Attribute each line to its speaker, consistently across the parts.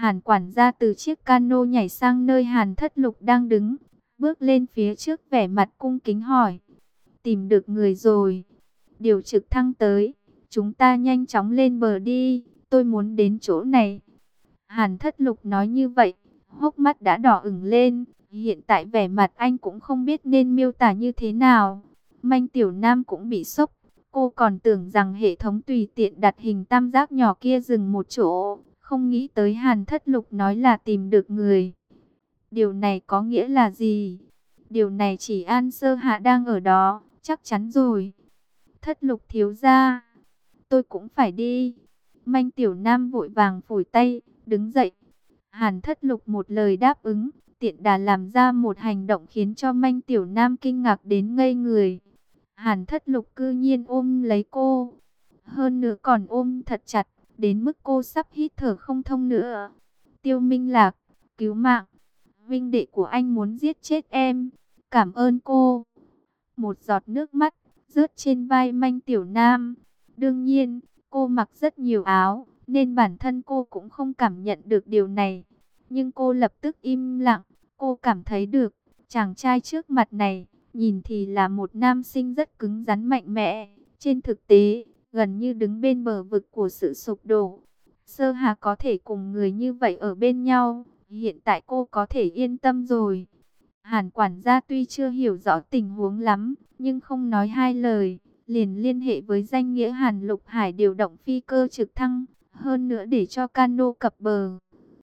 Speaker 1: Hàn quản gia từ chiếc cano nhảy sang nơi Hàn Thất Lục đang đứng, bước lên phía trước vẻ mặt cung kính hỏi. Tìm được người rồi. Điều trực thăng tới. Chúng ta nhanh chóng lên bờ đi. Tôi muốn đến chỗ này. Hàn Thất Lục nói như vậy, hốc mắt đã đỏ ửng lên. Hiện tại vẻ mặt anh cũng không biết nên miêu tả như thế nào. Manh Tiểu Nam cũng bị sốc. Cô còn tưởng rằng hệ thống tùy tiện đặt hình tam giác nhỏ kia dừng một chỗ. Không nghĩ tới Hàn Thất Lục nói là tìm được người. Điều này có nghĩa là gì? Điều này chỉ An Sơ Hạ đang ở đó, chắc chắn rồi. Thất Lục thiếu gia, tôi cũng phải đi. Manh Tiểu Nam vội vàng phủi tay, đứng dậy. Hàn Thất Lục một lời đáp ứng, tiện đà làm ra một hành động khiến cho Manh Tiểu Nam kinh ngạc đến ngây người. Hàn Thất Lục cư nhiên ôm lấy cô, hơn nữa còn ôm thật chặt, đến mức cô sắp hít thở không thông nữa. Tiêu Minh Lạc, cứu mạng, huynh đệ của anh muốn giết chết em, cảm ơn cô. Một giọt nước mắt rớt trên vai Manh Tiểu Nam. Đương nhiên, cô mặc rất nhiều áo, nên bản thân cô cũng không cảm nhận được điều này. Nhưng cô lập tức im lặng, cô cảm thấy được, chàng trai trước mặt này, nhìn thì là một nam sinh rất cứng rắn mạnh mẽ. Trên thực tế, gần như đứng bên bờ vực của sự sụp đổ. Sơ Hà có thể cùng người như vậy ở bên nhau, hiện tại cô có thể yên tâm rồi. Hàn quản gia tuy chưa hiểu rõ tình huống lắm, nhưng không nói hai lời, liền liên hệ với danh nghĩa Hàn Lục Hải điều động phi cơ trực thăng, hơn nữa để cho cano cập bờ.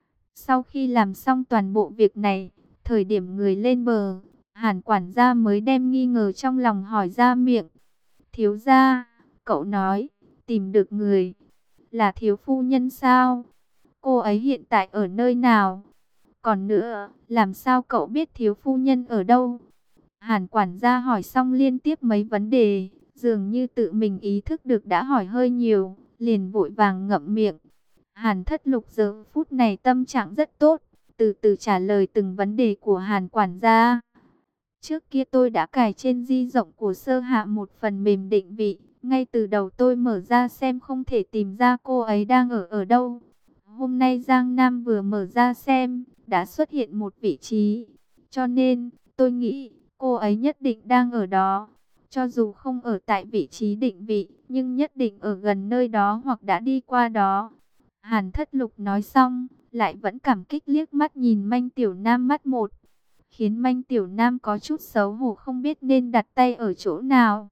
Speaker 1: Sau khi làm xong toàn bộ việc này, thời điểm người lên bờ, Hàn quản gia mới đem nghi ngờ trong lòng hỏi ra miệng. Thiếu gia, cậu nói, tìm được người, là thiếu phu nhân sao? Cô ấy hiện tại ở nơi nào? Còn nữa, làm sao cậu biết thiếu phu nhân ở đâu? Hàn quản gia hỏi xong liên tiếp mấy vấn đề, dường như tự mình ý thức được đã hỏi hơi nhiều, liền vội vàng ngậm miệng. Hàn Thất Lục giờ phút này tâm trạng rất tốt, từ từ trả lời từng vấn đề của Hàn quản gia. Trước kia tôi đã cài trên di động của Sơ Hạ một phần mềm định vị, ngay từ đầu tôi mở ra xem không thể tìm ra cô ấy đang ở đâu. Hôm nay Giang Nam vừa mở ra xem, đã xuất hiện một vị trí. Cho nên, tôi nghĩ, cô ấy nhất định đang ở đó. Cho dù không ở tại vị trí định vị, nhưng nhất định ở gần nơi đó hoặc đã đi qua đó. Hàn Thất Lục nói xong, lại vẫn cảm kích liếc mắt nhìn Manh Tiểu Nam mắt một. Khiến Manh Tiểu Nam có chút xấu hổ không biết nên đặt tay ở chỗ nào.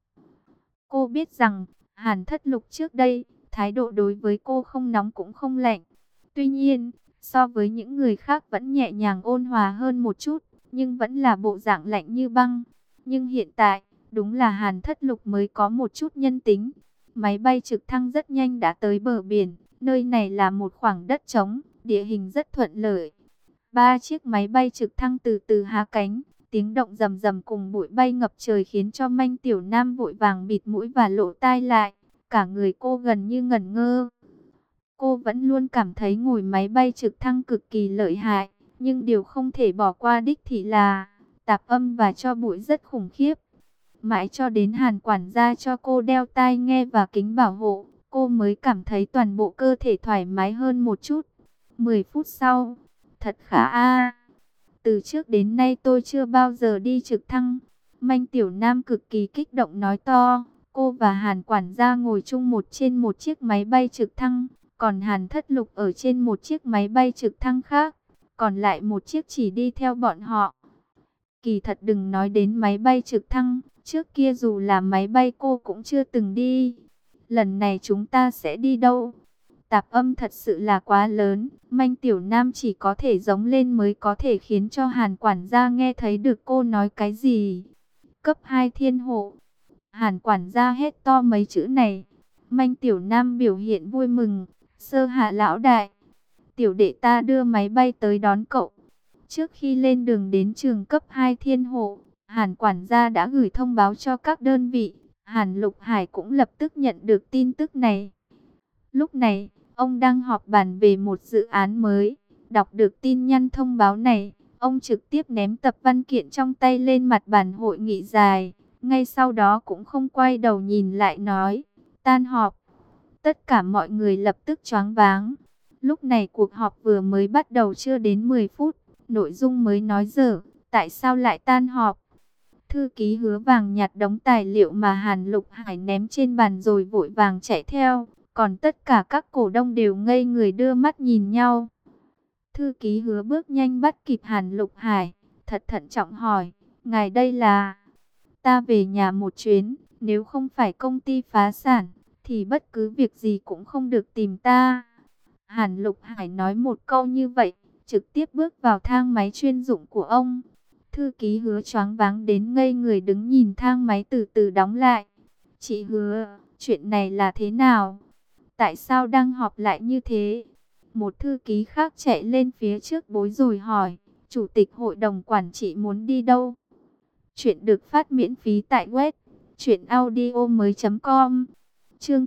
Speaker 1: Cô biết rằng, Hàn Thất Lục trước đây, thái độ đối với cô không nóng cũng không lạnh. Tuy nhiên, so với những người khác vẫn nhẹ nhàng ôn hòa hơn một chút, nhưng vẫn là bộ dạng lạnh như băng. Nhưng hiện tại, đúng là Hàn Thất Lục mới có một chút nhân tính. Máy bay trực thăng rất nhanh đã tới bờ biển, nơi này là một khoảng đất trống, địa hình rất thuận lợi. 3 chiếc máy bay trực thăng từ từ hạ cánh, tiếng động rầm rầm cùng bụi bay ngập trời khiến cho Manh Tiểu Nam vội vàng bịt mũi và lỗ tai lại, cả người cô gần như ngẩn ngơ. Cô vẫn luôn cảm thấy ngồi máy bay trực thăng cực kỳ lợi hại, nhưng điều không thể bỏ qua đích thị là tạp âm và tro bụi rất khủng khiếp. Mãi cho đến Hàn quản gia cho cô đeo tai nghe và kính bảo hộ, cô mới cảm thấy toàn bộ cơ thể thoải mái hơn một chút. 10 phút sau, thật khá a. Từ trước đến nay tôi chưa bao giờ đi trực thăng. Manh Tiểu Nam cực kỳ kích động nói to. Cô và Hàn quản gia ngồi chung trên một chiếc máy bay trực thăng, còn Hàn Thất Lục ở trên một chiếc máy bay trực thăng khác, còn lại một chiếc chỉ đi theo bọn họ. Kỳ thật đừng nói đến máy bay trực thăng, trước kia dù là máy bay cô cũng chưa từng đi. Lần này chúng ta sẽ đi đâu? Tạp âm thật sự là quá lớn, Manh Tiểu Nam chỉ có thể giống lên mới có thể khiến cho Hàn quản gia nghe thấy được cô nói cái gì. Cấp 2 thiên hộ. Hàn quản gia hét to mấy chữ này. Manh Tiểu Nam biểu hiện vui mừng. Sơ Hạ lão đại, tiểu đệ ta đưa máy bay tới đón cậu. Trước khi lên đường đến trường cấp 2 thiên hộ, Hàn quản gia đã gửi thông báo cho các đơn vị. Hàn Lục Hải cũng lập tức nhận được tin tức này. Lúc này, ông đang họp bàn về một dự án mới. Đọc được tin nhắn thông báo này, ông trực tiếp ném tập văn kiện trong tay lên mặt bàn hội nghị dài. Ngay sau đó cũng không quay đầu nhìn lại nói, tan họp. Tất cả mọi người lập tức choáng váng. Lúc này cuộc họp vừa mới bắt đầu chưa đến 10 phút, nội dung mới nói dở, tại sao lại tan họp? Thư ký Hứa vàng nhặt đống tài liệu mà Hàn Lục Hải ném trên bàn rồi vội vàng chạy theo, còn tất cả các cổ đông đều ngây người đưa mắt nhìn nhau. Thư ký Hứa bước nhanh bắt kịp Hàn Lục Hải, thật thận trọng hỏi, ngài đây là... Ta về nhà một chuyến, nếu không phải công ty phá sản, thì bất cứ việc gì cũng không được tìm ta. Hàn Lục Hải nói một câu như vậy, trực tiếp bước vào thang máy chuyên dụng của ông. Thư ký Hứa choáng váng đến ngây người đứng nhìn thang máy từ từ đóng lại. Chị Hứa, chuyện này là thế nào? Tại sao đang họp lại như thế? Một thư ký khác chạy lên phía trước bối rối hỏi, chủ tịch hội đồng quản trị muốn đi đâu? Chuyện được phát miễn phí tại web truyệnaudiomoi.com. Chương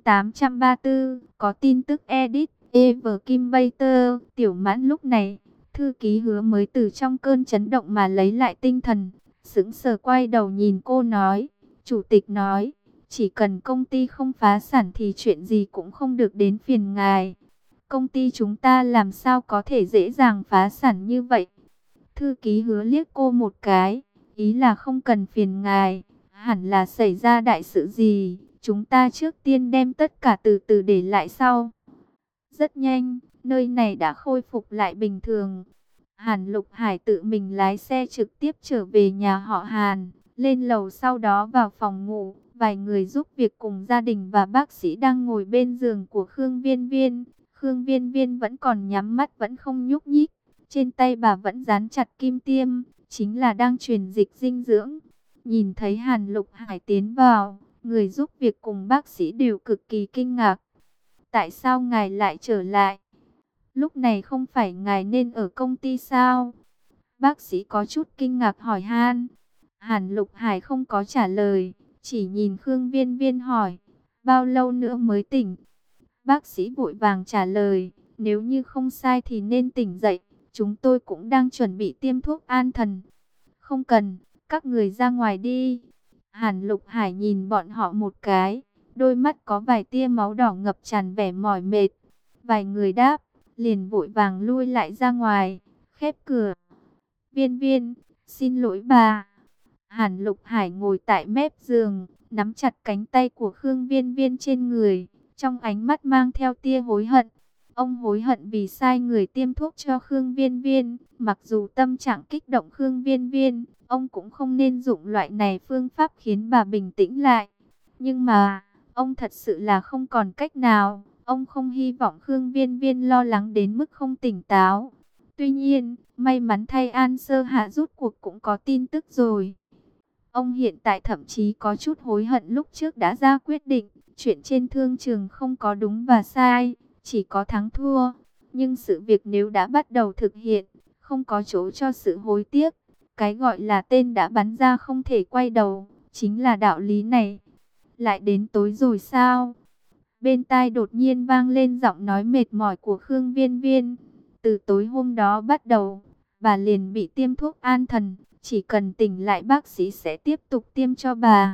Speaker 1: 834, có tin tức edit, Everkimbater, Tiểu Mãn. Lúc này, thư ký Hứa mới từ trong cơn chấn động mà lấy lại tinh thần, sững sờ quay đầu nhìn cô nói, chủ tịch nói, chỉ cần công ty không phá sản thì chuyện gì cũng không được đến phiền ngài. Công ty chúng ta làm sao có thể dễ dàng phá sản như vậy? Thư ký Hứa liếc cô một cái, ý là không cần phiền ngài, hẳn là xảy ra đại sự gì, chúng ta trước tiên đem tất cả từ từ để lại sau. Rất nhanh, nơi này đã khôi phục lại bình thường. Hàn Lục Hải tự mình lái xe trực tiếp trở về nhà họ Hàn, lên lầu sau đó vào phòng ngủ. Vài người giúp việc cùng gia đình và bác sĩ đang ngồi bên giường của Khương Viên Viên. Khương Viên Viên vẫn còn nhắm mắt vẫn không nhúc nhích. Trên tay bà vẫn dán chặt kim tiêm, chính là đang truyền dịch dinh dưỡng. Nhìn thấy Hàn Lục Hải tiến vào, người giúp việc cùng bác sĩ đều cực kỳ kinh ngạc. Tại sao ngài lại trở lại? Lúc này không phải ngài nên ở công ty sao? Bác sĩ có chút kinh ngạc hỏi han. Hàn Lục Hải không có trả lời, chỉ nhìn Khương Viên Viên hỏi, bao lâu nữa mới tỉnh? Bác sĩ vội vàng trả lời, nếu như không sai thì nên tỉnh dậy, chúng tôi cũng đang chuẩn bị tiêm thuốc an thần. Không cần, các người ra ngoài đi. Hàn Lục Hải nhìn bọn họ một cái, đôi mắt có vài tia máu đỏ ngập tràn vẻ mỏi mệt. Vài người đáp, liền vội vàng lui lại ra ngoài, khép cửa. Viên Viên, xin lỗi bà. Hàn Lục Hải ngồi tại mép giường, nắm chặt cánh tay của Khương Viên Viên trên người, trong ánh mắt mang theo tia hối hận. Ông hối hận vì sai người tiêm thuốc cho Khương Viên Viên, mặc dù tâm trạng kích động Khương Viên Viên, ông cũng không nên dụng loại này phương pháp khiến bà bình tĩnh lại. Nhưng mà, ông thật sự là không còn cách nào, ông không hy vọng Khương Viên Viên lo lắng đến mức không tỉnh táo. Tuy nhiên, may mắn thay An Sơ Hạ rút cuộc cũng có tin tức rồi. Ông hiện tại thậm chí có chút hối hận lúc trước đã ra quyết định, chuyện trên thương trường không có đúng và sai, chỉ có thắng thua. Nhưng sự việc nếu đã bắt đầu thực hiện, không có chỗ cho sự hối tiếc. Cái gọi là tên đã bắn ra không thể quay đầu, chính là đạo lý này. Lại đến tối rồi sao? Bên tai đột nhiên vang lên giọng nói mệt mỏi của Khương Viên Viên. Từ tối hôm đó bắt đầu, bà liền bị tiêm thuốc an thần. Chỉ cần tỉnh lại bác sĩ sẽ tiếp tục tiêm cho bà.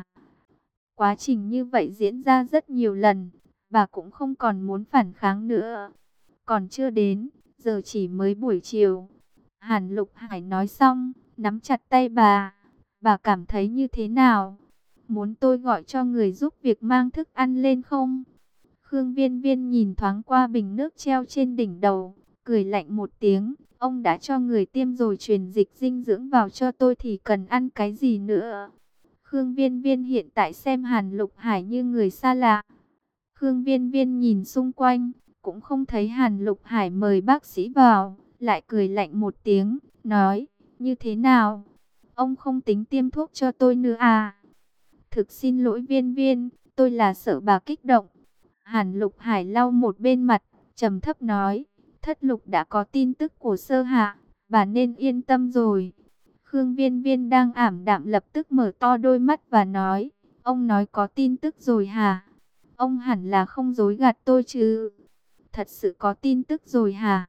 Speaker 1: Quá trình như vậy diễn ra rất nhiều lần. Bà cũng không còn muốn phản kháng nữa. Còn chưa đến, giờ chỉ mới buổi chiều. Hàn Lục Hải nói xong, nắm chặt tay bà. Bà cảm thấy như thế nào? Muốn tôi gọi cho người giúp việc mang thức ăn lên không? Khương Viên Viên nhìn thoáng qua bình nước treo trên đỉnh đầu, cười lạnh một tiếng. Ông đã cho người tiêm rồi truyền dịch dinh dưỡng vào cho tôi thì cần ăn cái gì nữa? Khương Viên Viên hiện tại xem Hàn Lục Hải như người xa lạ. Khương Viên Viên nhìn xung quanh, cũng không thấy Hàn Lục Hải mời bác sĩ vào, lại cười lạnh một tiếng, nói, như thế nào? Ông không tính tiêm thuốc cho tôi nữa à? Thực xin lỗi Viên Viên, tôi là sợ bà kích động. Hàn Lục Hải lau một bên mặt, trầm thấp nói, Thất Lục đã có tin tức của Sơ Hạ, bà nên yên tâm rồi. Khương Viên Viên đang ảm đạm lập tức mở to đôi mắt và nói, ông nói có tin tức rồi hả? Ông hẳn là không dối gạt tôi chứ? Thật sự có tin tức rồi hả?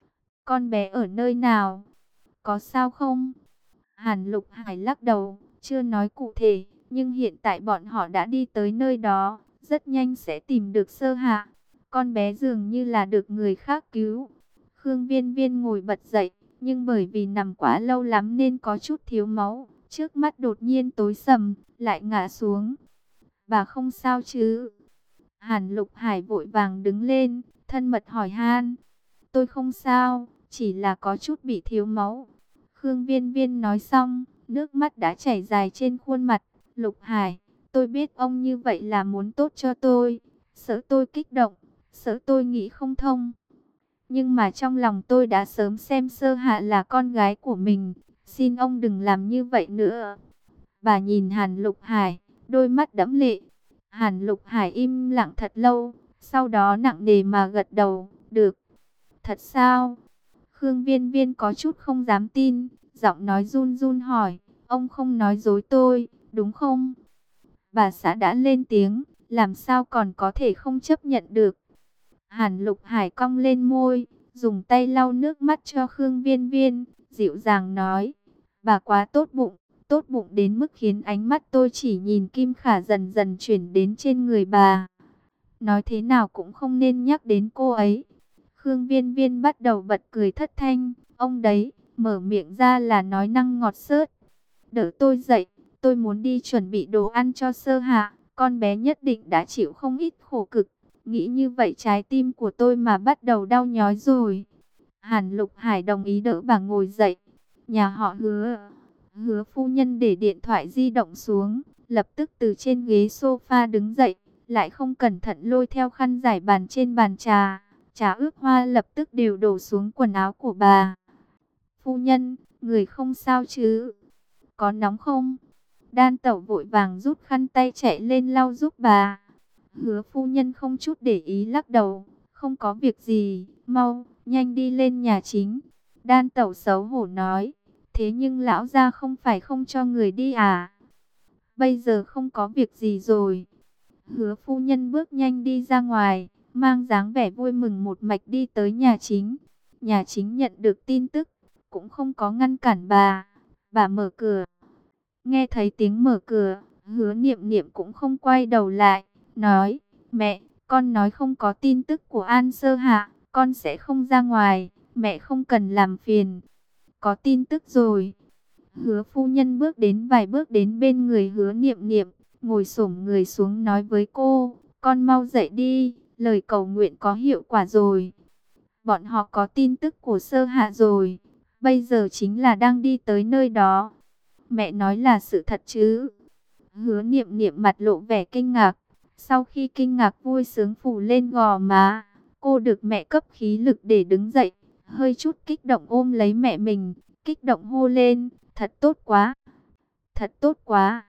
Speaker 1: Con bé ở nơi nào? Có sao không? Hàn Lục Hải lắc đầu, chưa nói cụ thể, nhưng hiện tại bọn họ đã đi tới nơi đó, rất nhanh sẽ tìm được Sơ Hạ. con bé dường như là được người khác cứu. Khương Viên Viên ngồi bật dậy, nhưng bởi vì nằm quá lâu lắm nên có chút thiếu máu. Trước mắt đột nhiên tối sầm, lại ngã xuống. Bà không sao chứ? Hàn Lục Hải vội vàng đứng lên, thân mật hỏi han. Tôi không sao, chỉ là có chút bị thiếu máu. Khương Viên Viên nói xong, nước mắt đã chảy dài trên khuôn mặt. Lục Hải, tôi biết ông như vậy là muốn tốt cho tôi. Sợ tôi kích động, sợ tôi nghĩ không thông. Nhưng mà trong lòng tôi đã sớm xem Sơ Hạ là con gái của mình. Xin ông đừng làm như vậy nữa. Bà nhìn Hàn Lục Hải, đôi mắt đẫm lệ. Hàn Lục Hải im lặng thật lâu, sau đó nặng nề mà gật đầu. Được. Thật sao? Khương Viên Viên có chút không dám tin, giọng nói run run hỏi. Ông không nói dối tôi, đúng không? Bà xã đã lên tiếng, làm sao còn có thể không chấp nhận được. Hàn Lục Hải cong lên môi, dùng tay lau nước mắt cho Khương Viên Viên, dịu dàng nói. Bà quá tốt bụng đến mức khiến ánh mắt tôi chỉ nhìn Kim Khả dần dần chuyển đến trên người bà. Nói thế nào cũng không nên nhắc đến cô ấy. Khương Viên Viên bắt đầu bật cười thất thanh, ông đấy, mở miệng ra là nói năng ngọt xớt. Đỡ tôi dậy, tôi muốn đi chuẩn bị đồ ăn cho Sơ Hạ, con bé nhất định đã chịu không ít khổ cực. Nghĩ như vậy trái tim của tôi mà bắt đầu đau nhói rồi. Hàn Lục Hải đồng ý đỡ bà ngồi dậy. Nhà họ Hứa phu nhân để điện thoại di động xuống, lập tức từ trên ghế sofa đứng dậy, lại không cẩn thận lôi theo khăn rải bàn trên bàn trà. Trà ướp hoa lập tức đều đổ xuống quần áo của bà. Phu nhân, người không sao chứ? Có nóng không? Đan Tẩu vội vàng rút khăn tay chạy lên lau giúp bà. Hứa phu nhân không chút để ý lắc đầu. Không có việc gì, mau, nhanh đi lên nhà chính. Đan Tẩu xấu hổ nói. Thế nhưng lão gia không phải không cho người đi à? Bây giờ không có việc gì rồi. Hứa phu nhân bước nhanh đi ra ngoài, mang dáng vẻ vui mừng một mạch đi tới nhà chính. Nhà chính nhận được tin tức, cũng không có ngăn cản bà. Bà mở cửa. Nghe thấy tiếng mở cửa, Hứa Niệm Niệm cũng không quay đầu lại, nói, mẹ, con nói không có tin tức của An Sơ Hạ, con sẽ không ra ngoài, mẹ không cần làm phiền. Có tin tức rồi. Hứa phu nhân bước đến vài bước đến bên người Hứa Niệm Niệm, ngồi xổm người xuống nói với cô, con mau dậy đi, lời cầu nguyện có hiệu quả rồi. Bọn họ có tin tức của Sơ Hạ rồi, bây giờ chính là đang đi tới nơi đó. Mẹ nói là sự thật chứ? Hứa Niệm Niệm mặt lộ vẻ kinh ngạc, sau khi kinh ngạc vui sướng phủ lên gò má, cô được mẹ cấp khí lực để đứng dậy, hơi chút kích động ôm lấy mẹ mình, kích động hô lên, thật tốt quá, thật tốt quá.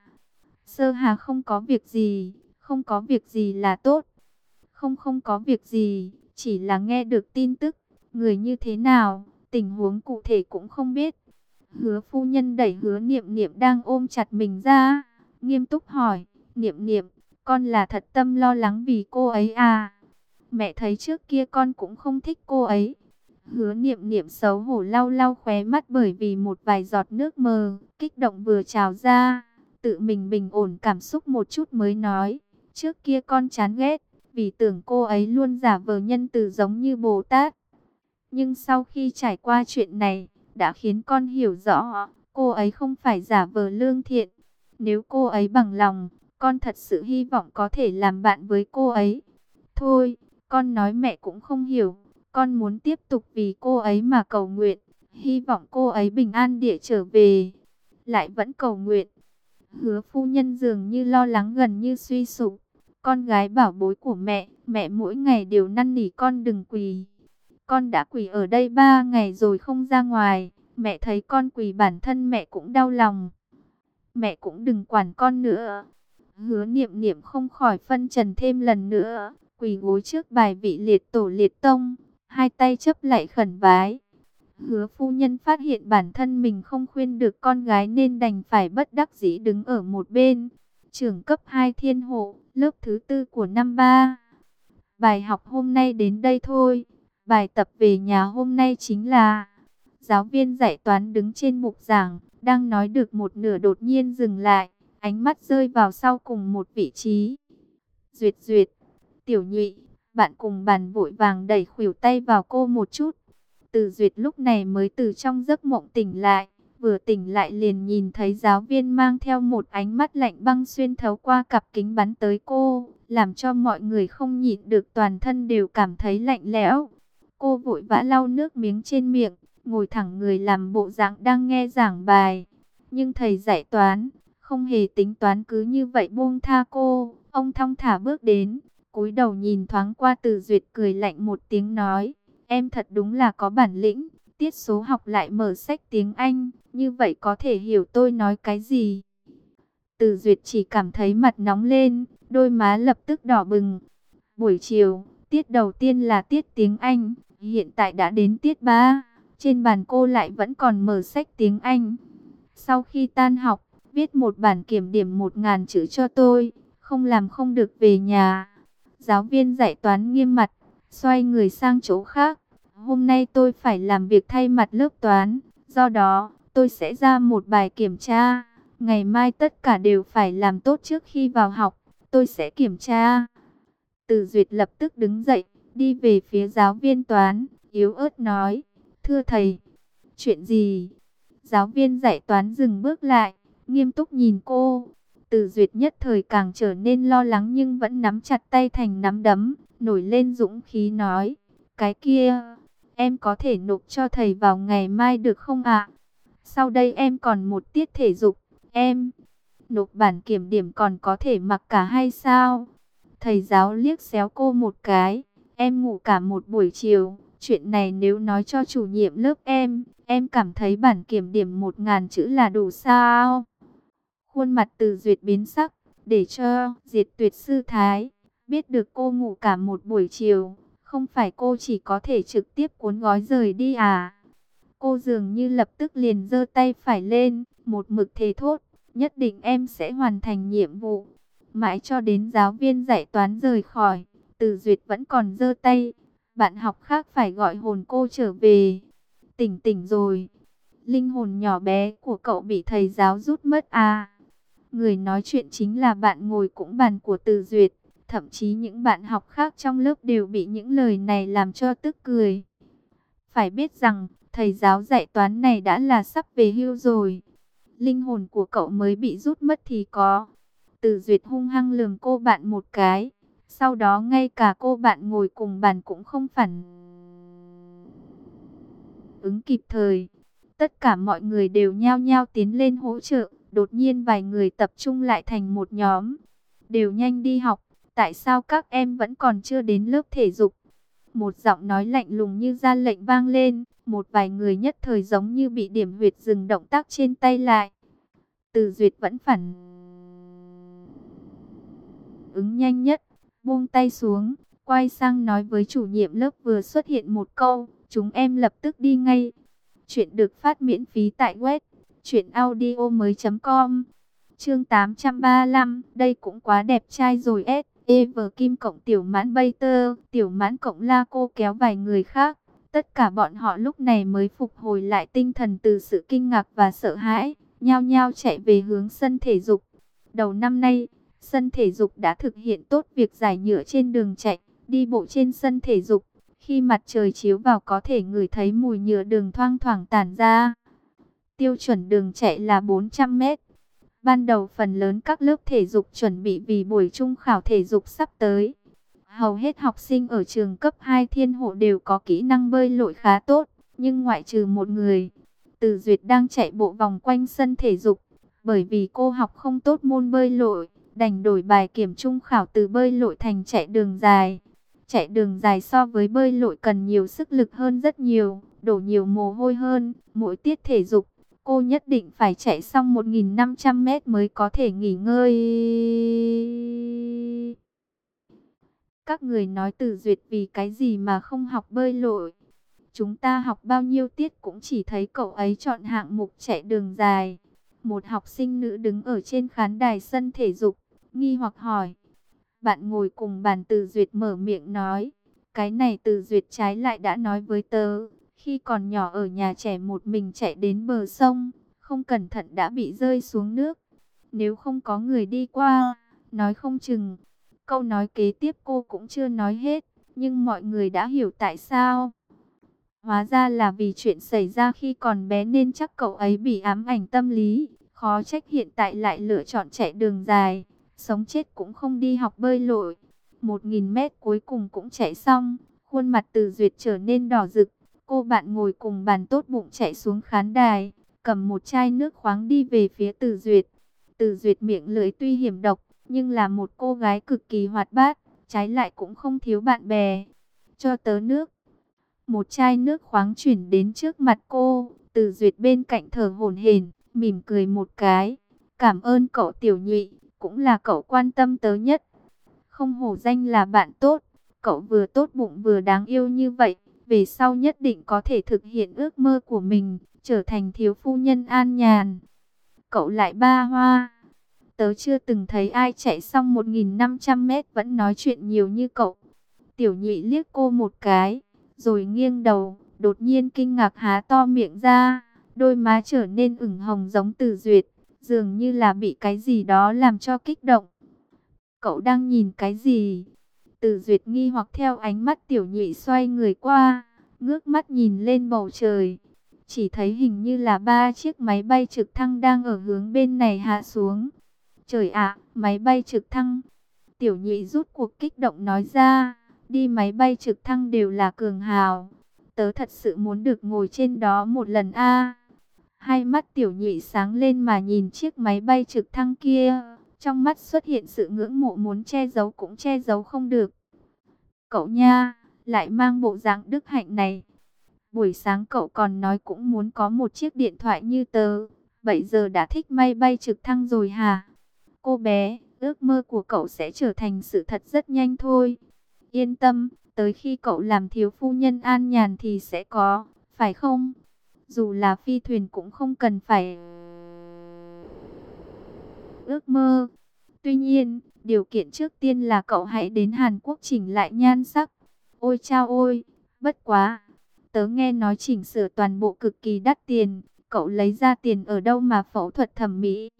Speaker 1: Sơ Hà không có việc gì, không có việc gì là tốt. Không có việc gì, chỉ là nghe được tin tức, người như thế nào, tình huống cụ thể cũng không biết. Hứa phu nhân đẩy Hứa Niệm Niệm đang ôm chặt mình ra, nghiêm túc hỏi, Niệm Niệm, con là thật tâm lo lắng vì cô ấy à? Mẹ thấy trước kia con cũng không thích cô ấy. Hứa Niệm Niệm xấu hổ lau lau khóe mắt bởi vì một vài giọt nước mờ, kích động vừa trào ra, tự mình bình ổn cảm xúc một chút mới nói, trước kia con chán ghét, vì tưởng cô ấy luôn giả vờ nhân từ giống như Bồ Tát. Nhưng sau khi trải qua chuyện này, đã khiến con hiểu rõ, cô ấy không phải giả vờ lương thiện. Nếu cô ấy bằng lòng, con thật sự hy vọng có thể làm bạn với cô ấy. Thôi, con nói mẹ cũng không hiểu, con muốn tiếp tục vì cô ấy mà cầu nguyện, hy vọng cô ấy bình an địa trở về. Lại vẫn cầu nguyện. Hứa phu nhân dường như lo lắng gần như suy sụp. Con gái bảo bối của mẹ, mẹ mỗi ngày đều năn nỉ con đừng quỳ. Con đã quỳ ở đây 3 ngày rồi không ra ngoài, mẹ thấy con quỳ bản thân mẹ cũng đau lòng. Mẹ cũng đừng quản con nữa. Hứa Niệm Niệm không khỏi phân trần thêm lần nữa, quỳ gối trước bài vị liệt tổ liệt tông, hai tay chấp lạy khẩn vái. Hứa phu nhân phát hiện bản thân mình không khuyên được con gái nên đành phải bất đắc dĩ đứng ở một bên. Trưởng cấp 2 Thiên Hộ, lớp thứ 4 của năm 3. Bài học hôm nay đến đây thôi. Bài tập về nhà hôm nay chính là... Giáo viên dạy toán đứng trên bục giảng, đang nói được một nửa đột nhiên dừng lại, ánh mắt rơi vào sau cùng một vị trí. Duyệt Duyệt, Tiểu Nhụy, Bạn cùng bàn vội vàng đẩy khuỷu tay vào cô một chút. Từ Duyệt lúc này mới từ trong giấc mộng tỉnh lại. Vừa tỉnh lại liền nhìn thấy giáo viên mang theo một ánh mắt lạnh băng xuyên thấu qua cặp kính bắn tới cô, làm cho mọi người không nhịn được toàn thân đều cảm thấy lạnh lẽo. Cô vội vã lau nước miếng trên miệng, ngồi thẳng người làm bộ dạng đang nghe giảng bài. Nhưng thầy dạy toán, không hề tính toán cứ như vậy buông tha cô. Ông thong thả bước đến, cúi đầu nhìn thoáng qua Từ Duyệt, cười lạnh một tiếng nói: em thật đúng là có bản lĩnh, tiết số học lại mở sách tiếng Anh, như vậy có thể hiểu tôi nói cái gì. Từ Duyệt chỉ cảm thấy mặt nóng lên, đôi má lập tức đỏ bừng. Buổi chiều, tiết đầu tiên là tiết tiếng Anh, hiện tại đã đến tiết 3, trên bàn cô lại vẫn còn mở sách tiếng Anh. Sau khi tan học, viết một bản kiểm điểm 1000 chữ cho tôi, không làm không được về nhà. Giáo viên dạy toán nghiêm mặt, xoay người sang chỗ khác. Hôm nay tôi phải làm việc thay mặt lớp toán, do đó tôi sẽ ra một bài kiểm tra. Ngày mai tất cả đều phải làm tốt trước khi vào học, tôi sẽ kiểm tra. Từ Duyệt lập tức đứng dậy, đi về phía giáo viên toán, yếu ớt nói: thưa thầy. Chuyện gì? Giáo viên dạy toán dừng bước lại, nghiêm túc nhìn cô. Từ Duyệt nhất thời càng trở nên lo lắng nhưng vẫn nắm chặt tay thành nắm đấm, nổi lên dũng khí nói: cái kia, em có thể nộp cho thầy vào ngày mai được không ạ? Sau đây em còn một tiết thể dục, em nộp bản kiểm điểm còn có thể mặc cả hay sao? Thầy giáo liếc xéo cô một cái: em ngủ cả một buổi chiều, chuyện này nếu nói cho chủ nhiệm lớp em cảm thấy bản kiểm điểm 1000 chữ là đủ sao? Khuôn mặt Từ Duyệt biến sắc, để cho Diệt Tuyệt sư thái biết được cô ngủ cả một buổi chiều, không phải cô chỉ có thể trực tiếp cuốn gói rời đi à? Cô dường như lập tức liền giơ tay phải lên, một mực thề thốt: nhất định em sẽ hoàn thành nhiệm vụ. Mãi cho đến giáo viên dạy toán rời khỏi, Từ Duyệt vẫn còn giơ tay. Bạn học khác phải gọi hồn cô trở về. Tỉnh tỉnh rồi. Linh hồn nhỏ bé của cậu bị thầy giáo rút mất à? Người nói chuyện chính là bạn ngồi cũng bàn của Từ Duyệt. Thậm chí những bạn học khác trong lớp đều bị những lời này làm cho tức cười. Phải biết rằng, thầy giáo dạy toán này đã là sắp về hưu rồi. Linh hồn của cậu mới bị rút mất thì có. Từ Duyệt hung hăng lườm cô bạn một cái. Sau đó ngay cả cô bạn ngồi cùng bàn cũng không phản ứng kịp thời. Tất cả mọi người đều nhao nhao tiến lên hỗ trợ. Đột nhiên vài người tập trung lại thành một nhóm. Đều nhanh đi học. Tại sao các em vẫn còn chưa đến lớp thể dục? Một giọng nói lạnh lùng như ra lệnh vang lên. Một vài người nhất thời giống như bị điểm huyệt, dừng động tác trên tay lại. Từ Duyệt vẫn phản ứng nhanh nhất, buông tay xuống, quay sang nói với chủ nhiệm lớp vừa xuất hiện một câu: chúng em lập tức đi ngay. Chuyện được phát miễn phí tại web truyệnaudiomoi.com. Chương 835, đây cũng quá đẹp trai rồi Kim cộng Tiểu Mãn Bay Tơ, Tiểu Mãn cộng La Cô kéo vài người khác. Tất cả bọn họ lúc này mới phục hồi lại tinh thần từ sự kinh ngạc và sợ hãi, nhao nhao chạy về hướng sân thể dục. Đầu năm nay, sân thể dục đã thực hiện tốt việc rải nhựa trên đường chạy, đi bộ trên sân thể dục. Khi mặt trời chiếu vào có thể ngửi thấy mùi nhựa đường thoang thoảng tản ra. Tiêu chuẩn đường chạy là 400 mét. Ban đầu phần lớn các lớp thể dục chuẩn bị vì buổi trung khảo thể dục sắp tới. Hầu hết học sinh ở trường cấp 2 Thiên Hộ đều có kỹ năng bơi lội khá tốt, nhưng ngoại trừ một người. Từ Duyệt đang chạy bộ vòng quanh sân thể dục, bởi vì cô học không tốt môn bơi lội, đành đổi bài kiểm trung khảo từ bơi lội thành chạy đường dài. Chạy đường dài so với bơi lội cần nhiều sức lực hơn rất nhiều, đổ nhiều mồ hôi hơn. Mỗi tiết thể dục, cô nhất định phải chạy xong 1500 mét mới có thể nghỉ ngơi. Các người nói Từ Duyệt vì cái gì mà không học bơi lội? Chúng ta học bao nhiêu tiết cũng chỉ thấy cậu ấy chọn hạng mục chạy đường dài. Một học sinh nữ đứng ở trên khán đài sân thể dục, nghi hoặc hỏi. Bạn ngồi cùng bàn Từ Duyệt mở miệng nói: cái này Từ Duyệt trái lại đã nói với tớ, khi còn nhỏ ở nhà trẻ một mình chạy đến bờ sông, không cẩn thận đã bị rơi xuống nước. Nếu không có người đi qua, nói không chừng. Câu nói kế tiếp cô cũng chưa nói hết, nhưng mọi người đã hiểu tại sao. Hóa ra là vì chuyện xảy ra khi còn bé nên chắc cậu ấy bị ám ảnh tâm lý. Khó trách hiện tại lại lựa chọn chạy đường dài. Sống chết cũng không đi học bơi lội. 1.000 mét cuối cùng cũng chạy xong. Khuôn mặt Từ Duyệt trở nên đỏ rực. Cô bạn ngồi cùng bàn tốt bụng chạy xuống khán đài. Cầm một chai nước khoáng đi về phía Từ Duyệt. Từ Duyệt miệng lưỡi tuy hiểm độc, nhưng là một cô gái cực kỳ hoạt bát. Trái lại cũng không thiếu bạn bè. Cho tớ nước. Một chai nước khoáng chuyển đến trước mặt cô. Từ Duyệt bên cạnh thở hổn hển, mỉm cười một cái. Cảm ơn cậu Tiểu Nhụy, cũng là cậu quan tâm tớ nhất. Không hổ danh là bạn tốt. Cậu vừa tốt bụng vừa đáng yêu như vậy. Về sau nhất định có thể thực hiện ước mơ của mình, trở thành thiếu phu nhân an nhàn. Cậu lại ba hoa. Tớ chưa từng thấy ai chạy xong 1.500 mét vẫn nói chuyện nhiều như cậu. Tiểu Nhụy liếc cô một cái, rồi nghiêng đầu, đột nhiên kinh ngạc há to miệng ra, đôi má trở nên ửng hồng giống Từ Duyệt, dường như là bị cái gì đó làm cho kích động. Cậu đang nhìn cái gì? Từ Duyệt nghi hoặc theo ánh mắt Tiểu Nhụy xoay người qua, ngước mắt nhìn lên bầu trời. Chỉ thấy hình như là 3 chiếc máy bay trực thăng đang ở hướng bên này hạ xuống. Trời ạ, máy bay trực thăng. Tiểu Nhụy rút cuộc kích động nói ra, đi máy bay trực thăng đều là cường hào. Tớ thật sự muốn được ngồi trên đó một lần a. Hai mắt Tiểu Nhụy sáng lên mà nhìn chiếc máy bay trực thăng kia. Trong mắt xuất hiện sự ngưỡng mộ muốn che giấu cũng che giấu không được. Cậu nha, lại mang bộ dạng đức hạnh này. Buổi sáng cậu còn nói cũng muốn có một chiếc điện thoại như tớ. Bây giờ đã thích máy bay trực thăng rồi hả? Cô bé, ước mơ của cậu sẽ trở thành sự thật rất nhanh thôi. Yên tâm, tới khi cậu làm thiếu phu nhân an nhàn thì sẽ có, phải không? Dù là phi thuyền cũng không cần phải ước mơ. Tuy nhiên, điều kiện trước tiên là cậu hãy đến Hàn Quốc chỉnh lại nhan sắc. Ôi chao ôi, bất quá. Tớ nghe nói chỉnh sửa toàn bộ cực kỳ đắt tiền. Cậu lấy ra tiền ở đâu mà phẫu thuật thẩm mỹ?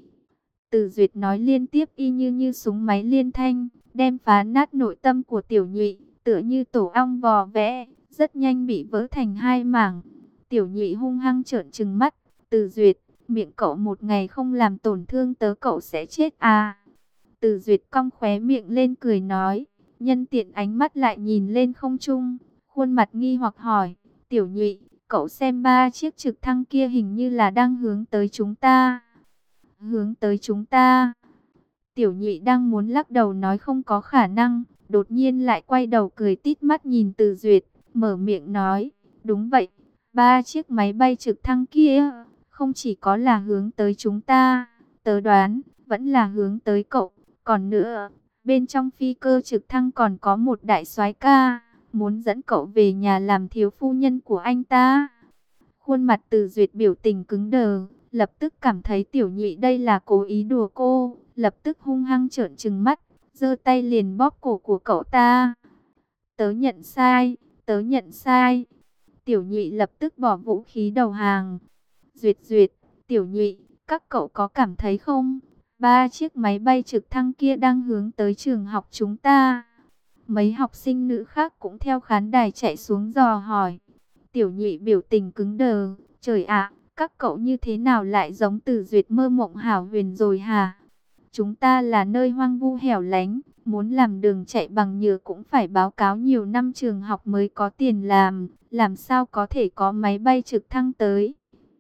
Speaker 1: Từ Duyệt nói liên tiếp y như súng máy liên thanh, đem phá nát nội tâm của Tiểu Nhụy, tựa như tổ ong vò vẽ, rất nhanh bị vỡ thành hai mảng. Tiểu Nhụy hung hăng trợn trừng mắt, Từ Duyệt, miệng cậu một ngày không làm tổn thương tớ cậu sẽ chết à. Từ Duyệt cong khóe miệng lên cười nói, nhân tiện ánh mắt lại nhìn lên không trung, khuôn mặt nghi hoặc hỏi, Tiểu Nhụy, cậu xem 3 chiếc trực thăng kia hình như là đang hướng tới chúng ta. Hướng tới chúng ta. Tiểu Nhụy đang muốn lắc đầu nói không có khả năng, đột nhiên lại quay đầu cười tít mắt nhìn Từ Duyệt, mở miệng nói, đúng vậy, 3 chiếc máy bay trực thăng kia, không chỉ có là hướng tới chúng ta, tớ đoán, vẫn là hướng tới cậu, còn nữa, bên trong phi cơ trực thăng còn có một đại soái ca, muốn dẫn cậu về nhà làm thiếu phu nhân của anh ta. Khuôn mặt Từ Duyệt biểu tình cứng đờ, lập tức cảm thấy Tiểu Nhụy đây là cố ý đùa cô, lập tức hung hăng trợn trừng mắt, giơ tay liền bóp cổ của cậu ta. Tớ nhận sai, tớ nhận sai. Tiểu Nhụy lập tức bỏ vũ khí đầu hàng. Duyệt Duyệt, Tiểu Nhụy, các cậu có cảm thấy không? 3 chiếc máy bay trực thăng kia đang hướng tới trường học chúng ta. Mấy học sinh nữ khác cũng theo khán đài chạy xuống dò hỏi. Tiểu Nhụy biểu tình cứng đờ, trời ạ, các cậu như thế nào lại giống Từ Duyệt mơ mộng hảo huyền rồi hả? Chúng ta là nơi hoang vu hẻo lánh, muốn làm đường chạy bằng nhựa cũng phải báo cáo nhiều năm trường học mới có tiền làm sao có thể có máy bay trực thăng tới.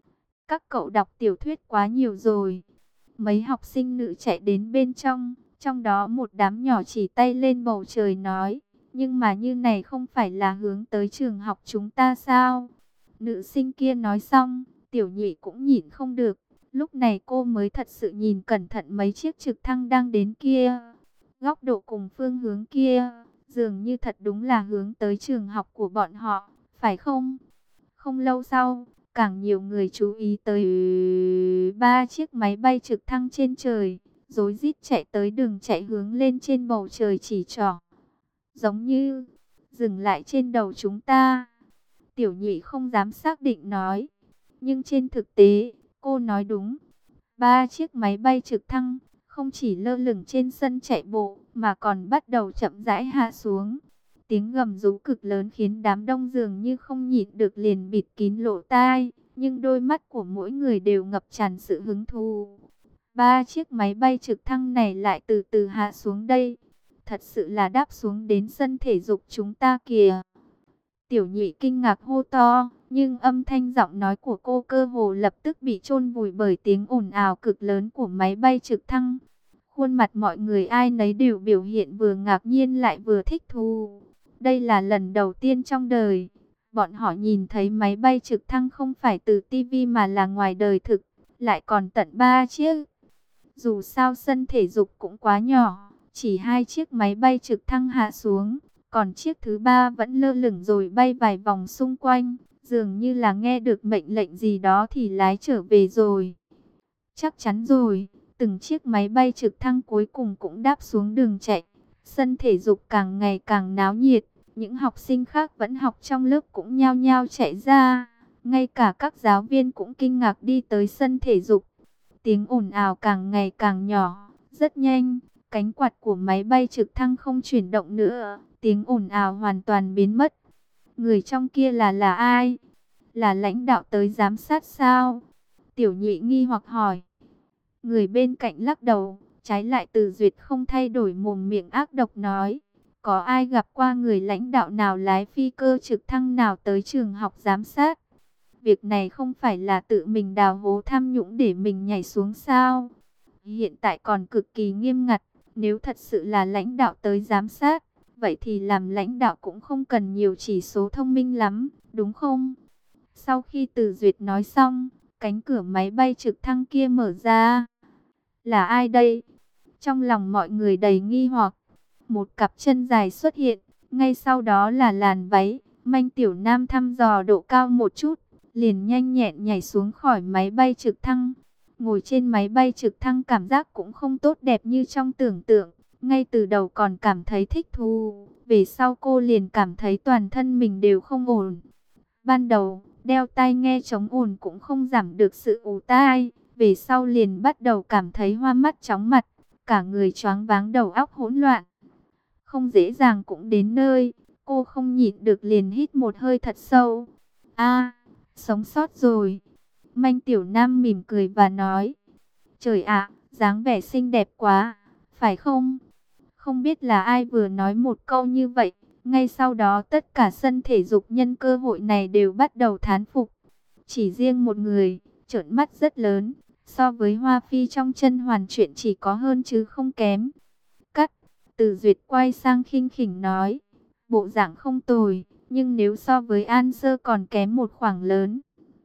Speaker 1: Các cậu đọc tiểu thuyết quá nhiều rồi. Mấy học sinh nữ chạy đến bên trong đó một đám nhỏ chỉ tay lên bầu trời nói, nhưng mà như này không phải là hướng tới trường học chúng ta sao? Nữ sinh kia nói xong, Tiểu Nhụy cũng nhìn không được. Lúc này cô mới thật sự nhìn cẩn thận mấy chiếc trực thăng đang đến kia. Góc độ cùng phương hướng kia, dường như thật đúng là hướng tới trường học của bọn họ, phải không? Không lâu sau, càng nhiều người chú ý tới 3 chiếc máy bay trực thăng trên trời, rối rít chạy tới đường chạy hướng lên trên bầu trời chỉ trỏ. Giống như dừng lại trên đầu chúng ta. Tiểu Nhụy không dám xác định nói, nhưng trên thực tế, cô nói đúng. 3 chiếc máy bay trực thăng không chỉ lơ lửng trên sân chạy bộ mà còn bắt đầu chậm rãi hạ xuống. Tiếng gầm rú cực lớn khiến đám đông dường như không nhịn được liền bịt kín lỗ tai, nhưng đôi mắt của mỗi người đều ngập tràn sự hứng thú. Ba chiếc máy bay trực thăng này lại từ từ hạ xuống đây. Thật sự là đáp xuống đến sân thể dục chúng ta kìa. Tiểu Nhụy kinh ngạc hô to, nhưng âm thanh giọng nói của cô cơ hồ lập tức bị chôn vùi bởi tiếng ồn ào cực lớn của máy bay trực thăng. Khuôn mặt mọi người ai nấy đều biểu hiện vừa ngạc nhiên lại vừa thích thú. Đây là lần đầu tiên trong đời, bọn họ nhìn thấy máy bay trực thăng không phải từ tivi mà là ngoài đời thực, lại còn tận 3 chiếc. Dù sao sân thể dục cũng quá nhỏ, chỉ 2 chiếc máy bay trực thăng hạ xuống, còn chiếc thứ 3 vẫn lơ lửng rồi bay vài vòng xung quanh, dường như là nghe được mệnh lệnh gì đó thì lái trở về rồi. Chắc chắn rồi, từng chiếc máy bay trực thăng cuối cùng cũng đáp xuống đường chạy. Sân thể dục càng ngày càng náo nhiệt, những học sinh khác vẫn học trong lớp cũng nhao nhao chạy ra. Ngay cả các giáo viên cũng kinh ngạc đi tới sân thể dục. Tiếng ồn ào càng ngày càng nhỏ, rất nhanh, cánh quạt của máy bay trực thăng không chuyển động nữa, tiếng ồn ào hoàn toàn biến mất. Người trong kia là ai? Là lãnh đạo tới giám sát sao? Tiểu Nhụy nghi hoặc hỏi. Người bên cạnh lắc đầu, trái lại Từ Duyệt không thay đổi mồm miệng ác độc nói. Có ai gặp qua người lãnh đạo nào lái phi cơ trực thăng nào tới trường học giám sát? Việc này không phải là tự mình đào hố tham nhũng để mình nhảy xuống sao? Hiện tại còn cực kỳ nghiêm ngặt, nếu thật sự là lãnh đạo tới giám sát, vậy thì làm lãnh đạo cũng không cần nhiều chỉ số thông minh lắm, đúng không? Sau khi Từ Duyệt nói xong, cánh cửa máy bay trực thăng kia mở ra. Là ai đây? Trong lòng mọi người đầy nghi hoặc. Một cặp chân dài xuất hiện, ngay sau đó là làn váy. Manh Tiểu Nam thăm dò độ cao một chút, liền nhanh nhẹn nhảy xuống khỏi máy bay trực thăng. Ngồi trên máy bay trực thăng cảm giác cũng không tốt đẹp như trong tưởng tượng. Ngay từ đầu còn cảm thấy thích thú, về sau cô liền cảm thấy toàn thân mình đều không ổn. Ban đầu, đeo tai nghe chống ồn cũng không giảm được sự ù tai, về sau liền bắt đầu cảm thấy hoa mắt chóng mặt, cả người choáng váng đầu óc hỗn loạn. Không dễ dàng cũng đến nơi, cô không nhịn được liền hít một hơi thật sâu. A, sống sót rồi. Manh Tiểu Nam mỉm cười và nói. Trời ạ, dáng vẻ xinh đẹp quá, phải không? Không biết là ai vừa nói một câu như vậy. Ngay sau đó tất cả sân thể dục nhân cơ hội này đều bắt đầu thán phục. Chỉ riêng một người, trợn mắt rất lớn, so với Hoa Phi trong chân hoàn chuyện chỉ có hơn chứ không kém. Cắt, Từ Duyệt quay sang khinh khỉnh nói, bộ dạng không tồi, nhưng nếu so với An Sơ còn kém một khoảng lớn.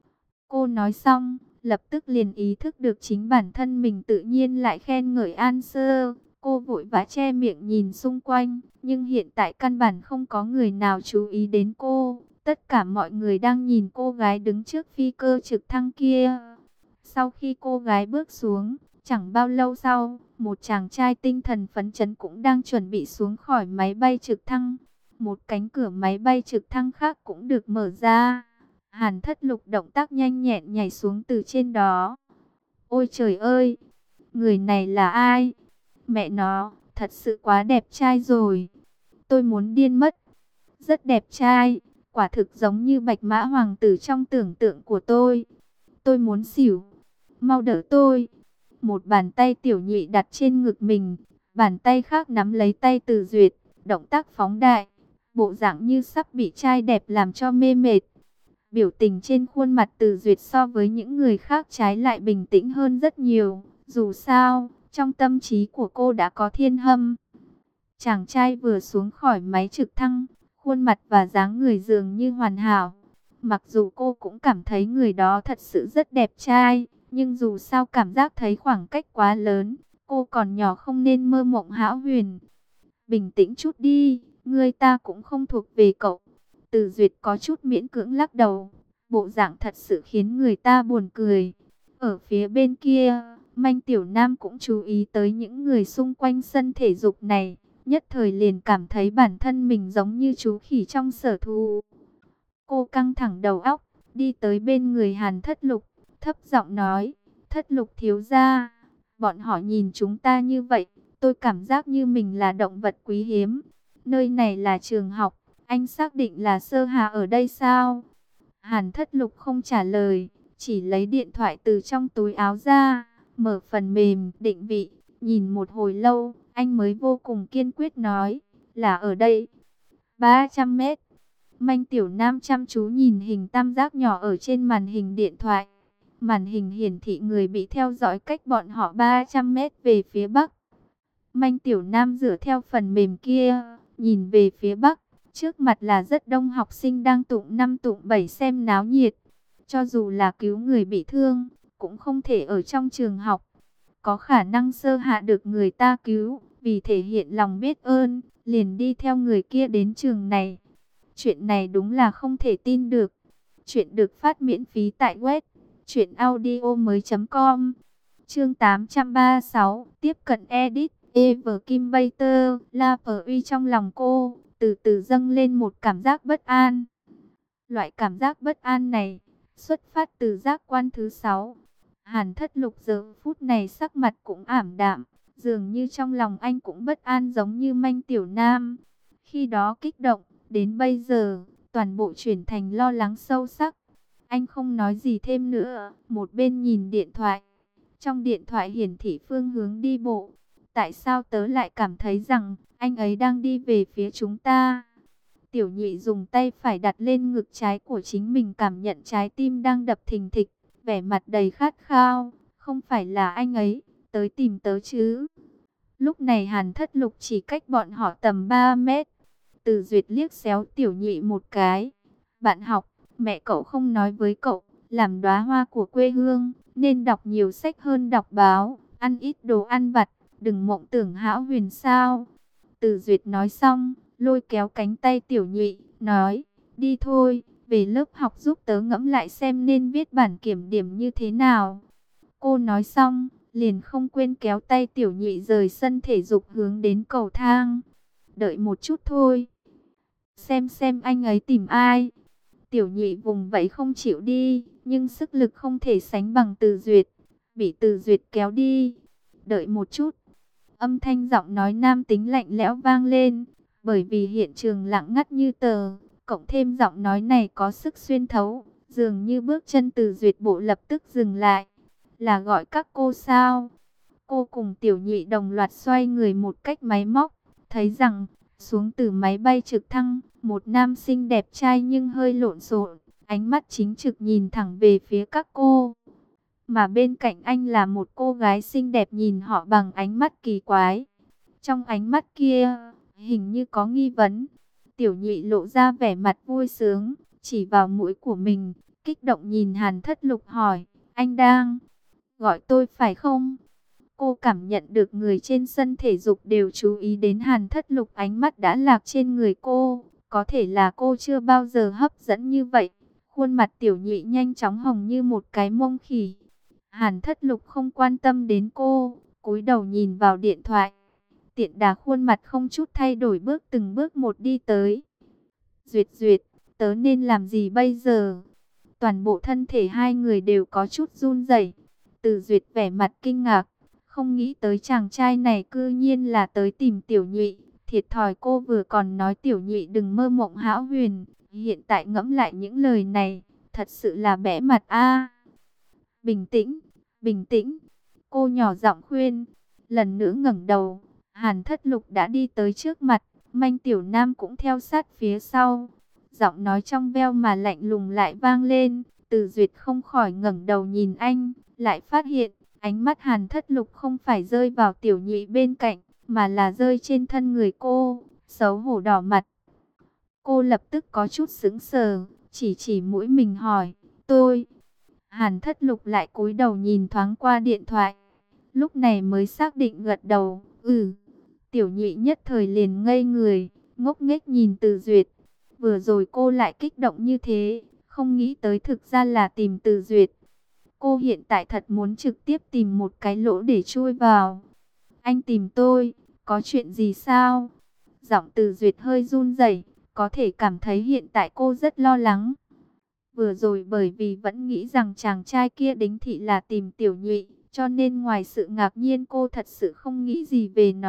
Speaker 1: Cô nói xong, lập tức liền ý thức được chính bản thân mình tự nhiên lại khen ngợi An Sơ. Cô vội vã che miệng nhìn xung quanh, nhưng hiện tại căn bản không có người nào chú ý đến cô. Tất cả mọi người đang nhìn cô gái đứng trước phi cơ trực thăng kia. Sau khi cô gái bước xuống, chẳng bao lâu sau, một chàng trai tinh thần phấn chấn cũng đang chuẩn bị xuống khỏi máy bay trực thăng. Một cánh cửa máy bay trực thăng khác cũng được mở ra. Hàn Thất Lục động tác nhanh nhẹn nhảy xuống từ trên đó. Ôi trời ơi, người này là ai? Mẹ nó, thật sự quá đẹp trai rồi. Tôi muốn điên mất. Rất đẹp trai, quả thực giống như Bạch Mã Hoàng tử trong tưởng tượng của tôi. Tôi muốn xỉu. Mau đỡ tôi. Một bàn tay Tiểu Nhụy đặt trên ngực mình, bàn tay khác nắm lấy tay Từ Duyệt, động tác phóng đại, bộ dạng như sắp bị trai đẹp làm cho mê mệt. Biểu tình trên khuôn mặt Từ Duyệt so với những người khác trái lại bình tĩnh hơn rất nhiều. Dù sao, trong tâm trí của cô đã có Thiên Hâm. Chàng trai vừa xuống khỏi máy trực thăng, khuôn mặt và dáng người dường như hoàn hảo. Mặc dù cô cũng cảm thấy người đó thật sự rất đẹp trai, nhưng dù sao cảm giác thấy khoảng cách quá lớn, cô còn nhỏ không nên mơ mộng hão huyền. Bình tĩnh chút đi, người ta cũng không thuộc về cậu. Từ Duyệt có chút miễn cưỡng lắc đầu, bộ dạng thật sự khiến người ta buồn cười. Ở phía bên kia, Manh Tiểu Nam cũng chú ý tới những người xung quanh sân thể dục này, nhất thời liền cảm thấy bản thân mình giống như chú khỉ trong sở thú. Cô căng thẳng đầu óc, đi tới bên người Hàn Thất Lục, thấp giọng nói, Thất Lục thiếu gia, bọn họ nhìn chúng ta như vậy, tôi cảm giác như mình là động vật quý hiếm. nơi này là trường học, anh xác định là Sơ Hà ở đây sao? Hàn Thất Lục không trả lời, chỉ lấy điện thoại từ trong túi áo ra, mở phần mềm định vị, nhìn một hồi lâu, anh mới vô cùng kiên quyết nói, là ở đây, 300 mét. Manh Tiểu Nam chăm chú nhìn hình tam giác nhỏ ở trên màn hình điện thoại. Màn hình hiển thị người bị theo dõi cách bọn họ 300 mét về phía bắc. Manh Tiểu Nam dựa theo phần mềm kia, nhìn về phía bắc. Trước mặt là rất đông học sinh đang tụng 5 tụng 7 xem náo nhiệt. Cho dù là cứu người bị thương, cũng không thể ở trong trường học. Có khả năng Sơ Hạ được người ta cứu, vì thể hiện lòng biết ơn, liền đi theo người kia đến trường này. Chuyện này đúng là không thể tin được. Chuyện được phát miễn phí tại web truyệnaudiomoi.com. Chương 836, tiếp cận edit. Ever Kim Bater, La Uy trong lòng cô, từ từ dâng lên một cảm giác bất an. Loại cảm giác bất an này, xuất phát từ giác quan thứ 6. Hàn Thất Lục giờ phút này sắc mặt cũng ảm đạm, dường như trong lòng anh cũng bất an giống như Manh Tiểu Nam. Khi đó kích động, đến bây giờ, toàn bộ chuyển thành lo lắng sâu sắc. Anh không nói gì thêm nữa, một bên nhìn điện thoại. Trong điện thoại hiển thị phương hướng đi bộ. Tại sao tớ lại cảm thấy rằng anh ấy đang đi về phía chúng ta? Tiểu Nhụy dùng tay phải đặt lên ngực trái của chính mình, cảm nhận trái tim đang đập thình thịch, vẻ mặt đầy khát khao. Không phải là anh ấy tới tìm tớ chứ? Lúc này Hàn Thất Lục chỉ cách bọn họ tầm 3 mét. Từ Duyệt liếc xéo Tiểu Nhụy một cái. Bạn học, mẹ cậu không nói với cậu, làm đóa hoa của quê hương, nên đọc nhiều sách hơn đọc báo, ăn ít đồ ăn vặt, đừng mộng tưởng hão huyền sao? Từ Duyệt nói xong, lôi kéo cánh tay Tiểu Nhụy, nói, đi thôi, về lớp học giúp tớ ngẫm lại xem nên viết bản kiểm điểm như thế nào. Cô nói xong, liền không quên kéo tay Tiểu Nhụy rời sân thể dục hướng đến cầu thang. Đợi một chút thôi, xem anh ấy tìm ai. Tiểu Nhụy vùng vẫy không chịu đi, nhưng sức lực không thể sánh bằng Từ Duyệt, bị Từ Duyệt kéo đi. Đợi một chút. Âm thanh giọng nói nam tính lạnh lẽo vang lên, bởi vì hiện trường lặng ngắt như tờ, cộng thêm giọng nói này có sức xuyên thấu, dường như bước chân Từ Duyệt bộ lập tức dừng lại. Là gọi các cô sao? Cô cùng Tiểu Nhụy đồng loạt xoay người một cách máy móc, thấy rằng xuống từ máy bay trực thăng, một nam sinh đẹp trai nhưng hơi lộn xộn, ánh mắt chính trực nhìn thẳng về phía các cô. Mà bên cạnh anh là một cô gái xinh đẹp nhìn họ bằng ánh mắt kỳ quái. Trong ánh mắt kia, hình như có nghi vấn. Tiểu Nhụy lộ ra vẻ mặt vui sướng, chỉ vào mũi của mình, kích động nhìn Hàn Thất Lục hỏi, anh đang gọi tôi phải không? Cô cảm nhận được người trên sân thể dục đều chú ý đến Hàn Thất Lục, ánh mắt đã lạc trên người cô. Có thể là cô chưa bao giờ hấp dẫn như vậy. Khuôn mặt Tiểu Nhụy nhanh chóng hồng như một cái mông khỉ. Hàn Thất Lục không quan tâm đến cô, cúi đầu nhìn vào điện thoại. Tiện đà khuôn mặt không chút thay đổi, bước từng bước một đi tới. Duyệt Duyệt, tớ nên làm gì bây giờ? Toàn bộ thân thể hai người đều có chút run rẩy. Từ Duyệt vẻ mặt kinh ngạc, không nghĩ tới chàng trai này cư nhiên là tới tìm Tiểu Nhụy. Thiệt thòi cô vừa còn nói Tiểu Nhụy đừng mơ mộng hão huyền, hiện tại ngẫm lại những lời này, thật sự là bẽ mặt a. Bình tĩnh, bình tĩnh. Cô nhỏ giọng khuyên. Lần nữa ngẩng đầu, Hàn Thất Lục đã đi tới trước mặt, Manh Tiểu Nam cũng theo sát phía sau. Giọng nói trong veo mà lạnh lùng lại vang lên. Từ Duyệt không khỏi ngẩng đầu nhìn anh, lại phát hiện ánh mắt Hàn Thất Lục không phải rơi vào Tiểu Nhụy bên cạnh, mà là rơi trên thân người cô. Xấu hổ đỏ mặt. Cô lập tức có chút sững sờ, chỉ mũi mình hỏi, tôi. Hàn Thất Lục lại cúi đầu nhìn thoáng qua điện thoại, lúc này mới xác định gật đầu, Tiểu Nhụy nhất thời liền ngây người, ngốc nghếch nhìn Từ Duyệt. Vừa rồi cô lại kích động như thế, không nghĩ tới thực ra là tìm Từ Duyệt. Cô hiện tại thật muốn trực tiếp tìm một cái lỗ để chui vào. Anh tìm tôi, có chuyện gì sao? Giọng Từ Duyệt hơi run rẩy, có thể cảm thấy hiện tại cô rất lo lắng. Vừa rồi bởi vì vẫn nghĩ rằng chàng trai kia đính thị là tìm Tiểu Nhụy, cho nên ngoài sự ngạc nhiên cô thật sự không nghĩ gì về nó.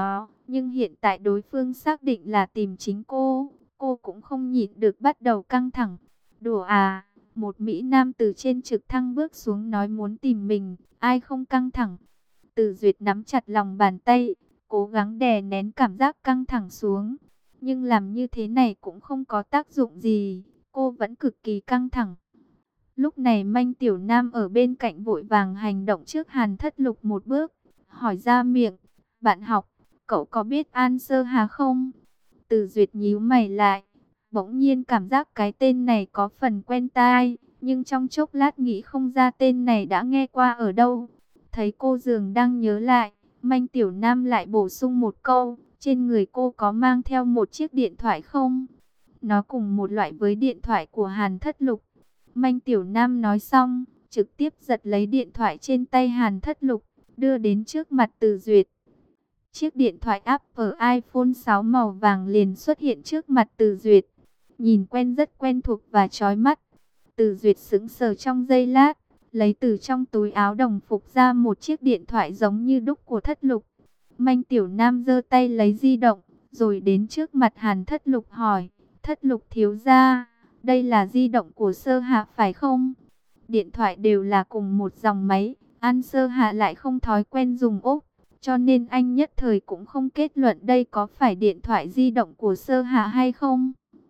Speaker 1: Nhưng hiện tại đối phương xác định là tìm chính cô cũng không nhịn được bắt đầu căng thẳng. Đùa à, một Mỹ Nam từ trên trực thăng bước xuống nói muốn tìm mình, ai không căng thẳng. Từ Duyệt nắm chặt lòng bàn tay, cố gắng đè nén cảm giác căng thẳng xuống. Nhưng làm như thế này cũng không có tác dụng gì, cô vẫn cực kỳ căng thẳng. Lúc này Manh Tiểu Nam ở bên cạnh vội vàng hành động trước Hàn Thất Lục một bước, hỏi ra miệng, bạn học, cậu có biết An Sơ Hà không? Từ Duyệt nhíu mày lại, bỗng nhiên cảm giác cái tên này có phần quen tai, nhưng trong chốc lát nghĩ không ra tên này đã nghe qua ở đâu. Thấy cô dường đang nhớ lại, Manh Tiểu Nam lại bổ sung một câu, trên người cô có mang theo một chiếc điện thoại không? Nó cùng một loại với điện thoại của Hàn Thất Lục. Manh Tiểu Nam nói xong, trực tiếp giật lấy điện thoại trên tay Hàn Thất Lục, đưa đến trước mặt Từ Duyệt. Chiếc điện thoại Apple iPhone 6 màu vàng liền xuất hiện trước mặt Từ Duyệt. Nhìn quen rất quen thuộc và chói mắt. Từ Duyệt sững sờ trong giây lát, lấy từ trong túi áo đồng phục ra một chiếc điện thoại giống như đúc của Thất Lục. Manh Tiểu Nam giơ tay lấy di động, rồi đến trước mặt Hàn Thất Lục hỏi, Thất Lục thiếu gia, đây là di động của Sơ Hạ phải không? Điện thoại đều là cùng một dòng máy, An Sơ Hạ lại không thói quen dùng ốp, cho nên anh nhất thời cũng không kết luận đây có phải điện thoại di động của Sơ Hạ hay không.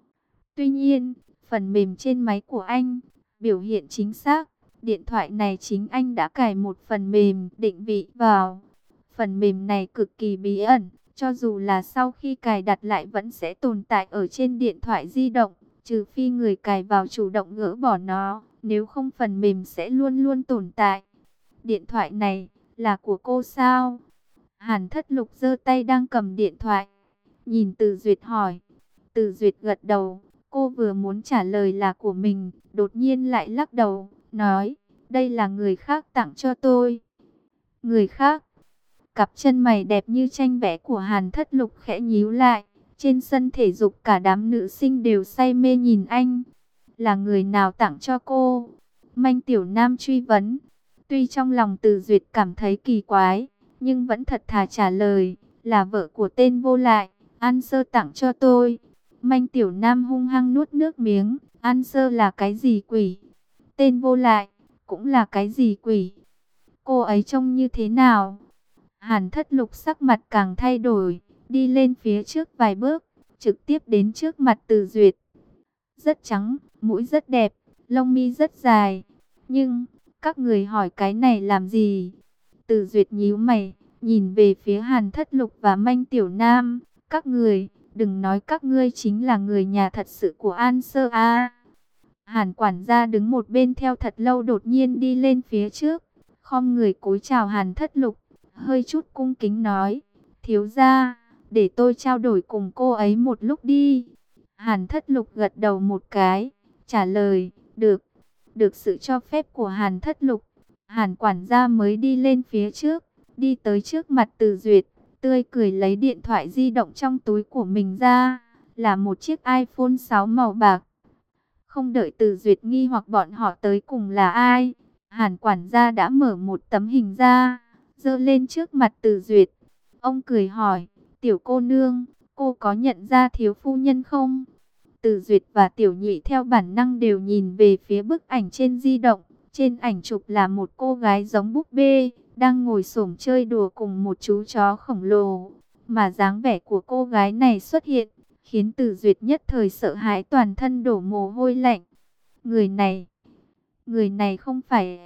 Speaker 1: Tuy nhiên, phần mềm trên máy của anh biểu hiện chính xác, điện thoại này chính anh đã cài một phần mềm định vị vào. Phần mềm này cực kỳ bí ẩn, cho dù là sau khi cài đặt lại vẫn sẽ tồn tại ở trên điện thoại di động, trừ phi người cài vào chủ động gỡ bỏ nó, nếu không phần mềm sẽ luôn luôn tồn tại. Điện thoại này là của cô sao? Hàn Thất Lục giơ tay đang cầm điện thoại, nhìn Từ Duyệt hỏi. Từ Duyệt gật đầu, cô vừa muốn trả lời là của mình, đột nhiên lại lắc đầu, nói, đây là người khác tặng cho tôi. Người khác? Cặp chân mày đẹp như tranh vẽ của Hàn Thất Lục khẽ nhíu lại, trên sân thể dục cả đám nữ sinh đều say mê nhìn anh. Là người nào tặng cho cô? Manh Tiểu Nam truy vấn. Tuy trong lòng Từ Duyệt cảm thấy kỳ quái, nhưng vẫn thật thà trả lời, là vợ của tên vô lại, An Sơ tặng cho tôi. Manh Tiểu Nam hung hăng nuốt nước miếng, An Sơ là cái gì quỷ? Tên vô lại, cũng là cái gì quỷ? Cô ấy trông như thế nào? Hàn Thất Lục sắc mặt càng thay đổi, đi lên phía trước vài bước, trực tiếp đến trước mặt Từ Duyệt. Rất trắng, mũi rất đẹp, lông mi rất dài. Nhưng, các người hỏi cái này làm gì? Từ Duyệt nhíu mày, nhìn về phía Hàn Thất Lục và Manh Tiểu Nam. Các người, đừng nói các ngươi chính là người nhà thật sự của An Sơ A. Hàn quản gia đứng một bên theo thật lâu đột nhiên đi lên phía trước, khom người cúi chào Hàn Thất Lục, hơi chút cung kính nói, thiếu gia, để tôi trao đổi cùng cô ấy một lúc đi. Hàn Thất Lục gật đầu một cái, trả lời, được. Được sự cho phép của Hàn Thất Lục, Hàn quản gia mới đi lên phía trước, đi tới trước mặt Từ Duyệt, tươi cười lấy điện thoại di động trong túi của mình ra, là một chiếc iPhone 6 màu bạc. Không đợi Từ Duyệt nghi hoặc bọn họ tới cùng là ai, Hàn quản gia đã mở một tấm hình ra, giơ lên trước mặt Từ Duyệt. Ông cười hỏi, tiểu cô nương, cô có nhận ra thiếu phu nhân không? Từ Duyệt và Tiểu Nhụy theo bản năng đều nhìn về phía bức ảnh trên di động. Trên ảnh chụp là một cô gái giống búp bê, đang ngồi xổm chơi đùa cùng một chú chó khổng lồ. Mà dáng vẻ của cô gái này xuất hiện, khiến Từ Duyệt nhất thời sợ hãi toàn thân đổ mồ hôi lạnh. Người này không phải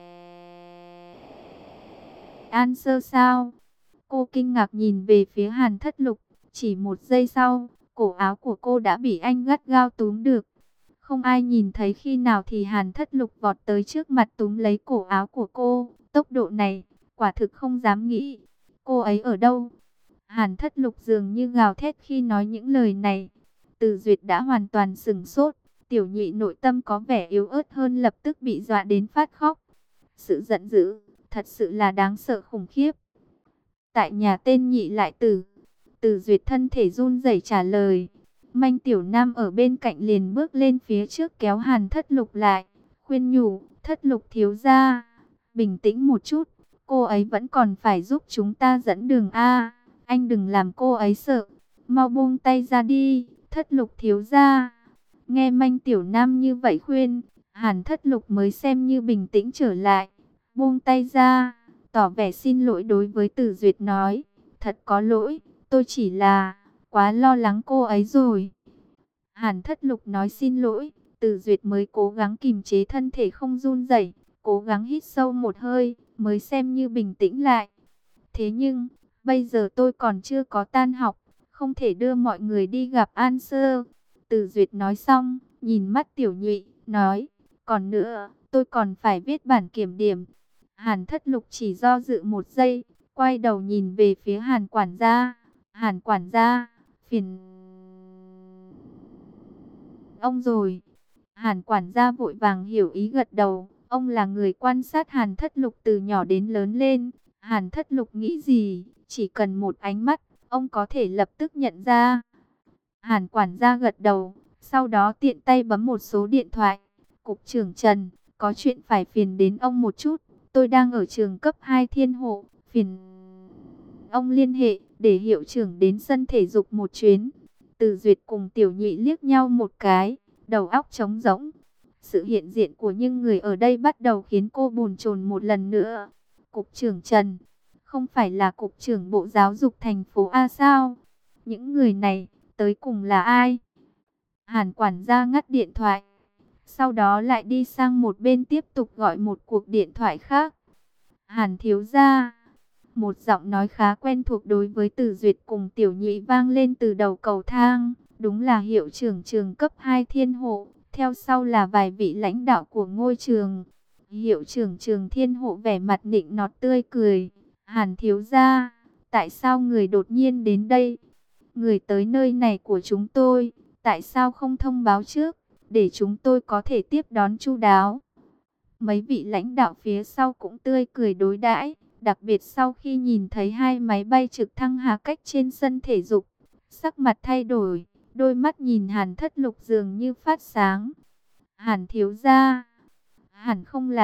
Speaker 1: An Sơ sao? Cô kinh ngạc nhìn về phía Hàn Thất Lục, chỉ một giây sau, cổ áo của cô đã bị anh gắt gao túm được. Không ai nhìn thấy khi nào thì Hàn Thất Lục vọt tới trước mặt túm lấy cổ áo của cô. Tốc độ này, quả thực không dám nghĩ. Cô ấy ở đâu? Hàn Thất Lục dường như gào thét khi nói những lời này. Từ Duyệt đã hoàn toàn sửng sốt. Tiểu Nhụy nội tâm có vẻ yếu ớt hơn lập tức bị dọa đến phát khóc. Sự giận dữ, thật sự là đáng sợ khủng khiếp. Tại nhà tên Nhị lại tử. Từ Duyệt thân thể run rẩy trả lời. Manh Tiểu Nam ở bên cạnh liền bước lên phía trước kéo Hàn Thất Lục lại, khuyên nhủ, Thất Lục thiếu gia, bình tĩnh một chút, cô ấy vẫn còn phải giúp chúng ta dẫn đường a. anh đừng làm cô ấy sợ, mau buông tay ra đi, Thất Lục thiếu gia. Nghe Manh Tiểu Nam như vậy khuyên, Hàn Thất Lục mới xem như bình tĩnh trở lại, buông tay ra, tỏ vẻ xin lỗi đối với Tử Duyệt nói, thật có lỗi, tôi chỉ là quá lo lắng cô ấy rồi. Hàn Thất Lục nói xin lỗi, Tử Duyệt mới cố gắng kìm chế thân thể không run rẩy, cố gắng hít sâu một hơi, mới xem như bình tĩnh lại. Thế nhưng, bây giờ tôi còn chưa có tan học, không thể đưa mọi người đi gặp An Sơ. Tử Duyệt nói xong, nhìn mắt Tiểu Nhụy, nói, còn nữa, tôi còn phải viết bản kiểm điểm. Hàn Thất Lục chỉ do dự một giây, quay đầu nhìn về phía Hàn quản gia. Hàn quản gia, phiền ông rồi. Hàn quản gia vội vàng hiểu ý gật đầu. Ông là người quan sát Hàn Thất Lục từ nhỏ đến lớn lên. Hàn Thất Lục nghĩ gì, chỉ cần một ánh mắt, ông có thể lập tức nhận ra. Hàn quản gia gật đầu, sau đó tiện tay bấm một số điện thoại. Cục trưởng Trần, có chuyện phải phiền đến ông một chút. Tôi đang ở trường cấp 2 Thiên Hộ, phiền ông liên hệ để hiệu trưởng đến sân thể dục một chuyến. Từ Duyệt cùng Tiểu Nhụy liếc nhau một cái, đầu óc trống rỗng. Sự hiện diện của những người ở đây bắt đầu khiến cô bồn chồn một lần nữa. Cục trưởng Trần, không phải là cục trưởng Bộ Giáo dục thành phố A sao? Những người này tới cùng là ai? Hàn quản gia ngắt điện thoại, sau đó lại đi sang một bên tiếp tục gọi một cuộc điện thoại khác. Hàn thiếu gia. Một giọng nói khá quen thuộc đối với Tử Duyệt cùng Tiểu Nhụy vang lên từ đầu cầu thang. Đúng là hiệu trưởng trường cấp 2 Thiên Hộ. Theo sau là vài vị lãnh đạo của ngôi trường. Hiệu trưởng trường Thiên Hộ vẻ mặt nịnh nọt tươi cười. Hàn thiếu gia, tại sao người đột nhiên đến đây? Người tới nơi này của chúng tôi, tại sao không thông báo trước, để chúng tôi có thể tiếp đón chu đáo? Mấy vị lãnh đạo phía sau cũng tươi cười đối đãi. Đặc biệt sau khi nhìn thấy hai máy bay trực thăng hạ cách trên sân thể dục, sắc mặt thay đổi, đôi mắt nhìn Hàn Thất Lục dường như phát sáng. Hàn thiếu gia, hẳn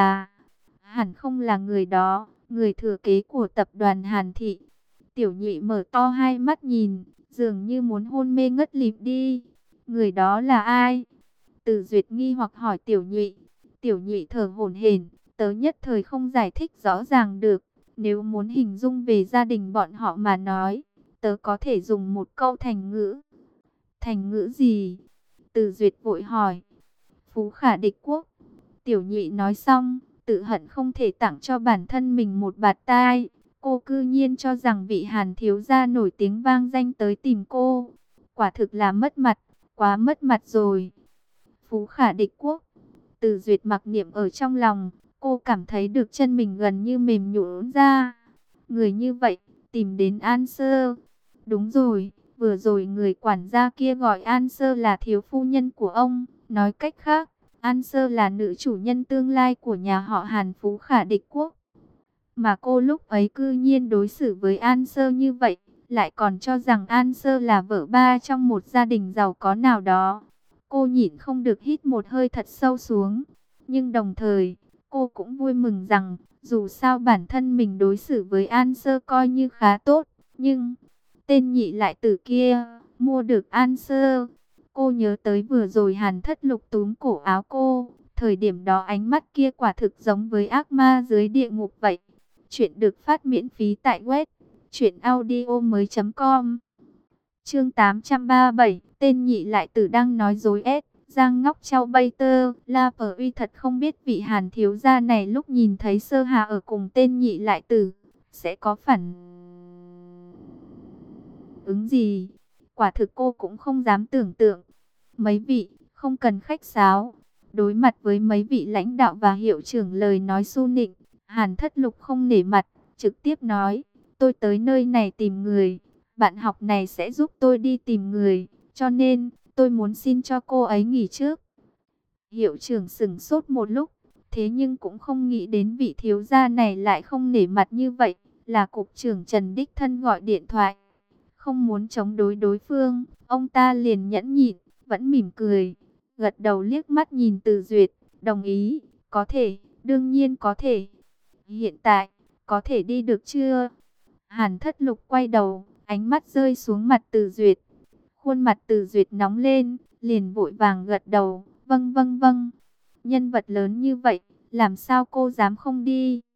Speaker 1: không là người đó, người thừa kế của tập đoàn Hàn Thị. Tiểu Nhụy mở to hai mắt nhìn, dường như muốn hôn mê ngất lịm đi. Người đó là ai? Từ Duyệt nghi hoặc hỏi Tiểu Nhụy. Tiểu Nhụy thở hổn hển, tớ nhất thời không giải thích rõ ràng được. Nếu muốn hình dung về gia đình bọn họ mà nói, tớ có thể dùng một câu thành ngữ. Thành ngữ gì? Từ Duyệt vội hỏi. Phú khả địch quốc. Tiểu Nhụy nói xong, tự hận không thể tặng cho bản thân mình một bạt tai. Cô cư nhiên cho rằng vị Hàn thiếu gia nổi tiếng vang danh tới tìm cô. Quả thực là mất mặt, quá mất mặt rồi. Phú khả địch quốc. Từ Duyệt mặc niệm ở trong lòng. Cô cảm thấy được chân mình gần như mềm nhũn ra. Người như vậy, tìm đến An Sơ. Đúng rồi, vừa rồi người quản gia kia gọi An Sơ là thiếu phu nhân của ông. Nói cách khác, An Sơ là nữ chủ nhân tương lai của nhà họ Hàn Phú khả địch quốc. Mà cô lúc ấy cư nhiên đối xử với An Sơ như vậy, lại còn cho rằng An Sơ là vợ ba trong một gia đình giàu có nào đó. Cô nhịn không được hít một hơi thật sâu xuống. Nhưng đồng thời, cô cũng vui mừng rằng, dù sao bản thân mình đối xử với An Sơ coi như khá tốt, nhưng tên nhị lại tử kia, mua được An Sơ. Cô nhớ tới vừa rồi Hàn Thất Lục túm cổ áo cô, thời điểm đó ánh mắt kia quả thực giống với ác ma dưới địa ngục vậy. Chuyện được phát miễn phí tại web truyệnaudiomoi.com. Chương 837, tên nhị lại tử đang nói dối ép. Giang Ngóc Châu Bay Tơ, La Phở Uy thật không biết vị Hàn thiếu gia này lúc nhìn thấy Sơ Hà ở cùng tên nhị lại tử, sẽ có phản ứng gì. Quả thực cô cũng không dám tưởng tượng. Mấy vị, không cần khách sáo. Đối mặt với mấy vị lãnh đạo và hiệu trưởng lời nói su nịnh, Hàn Thất Lục không nể mặt, trực tiếp nói, tôi tới nơi này tìm người, bạn học này sẽ giúp tôi đi tìm người, cho nên tôi muốn xin cho cô ấy nghỉ trước. Hiệu trưởng sững sốt một lúc, thế nhưng cũng không nghĩ đến vị thiếu gia này lại không nể mặt như vậy, là cục trưởng Trần đích thân gọi điện thoại. Không muốn chống đối đối phương, ông ta liền nhẫn nhịn, vẫn mỉm cười, gật đầu liếc mắt nhìn Từ Duyệt, đồng ý, có thể, đương nhiên có thể. Hiện tại, có thể đi được chưa? Hàn Thất Lục quay đầu, Ánh mắt rơi xuống mặt Từ Duyệt. Khuôn mặt Từ Duyệt nóng lên, liền vội vàng gật đầu, vâng vâng vâng. Nhân vật lớn như vậy, làm sao cô dám không đi?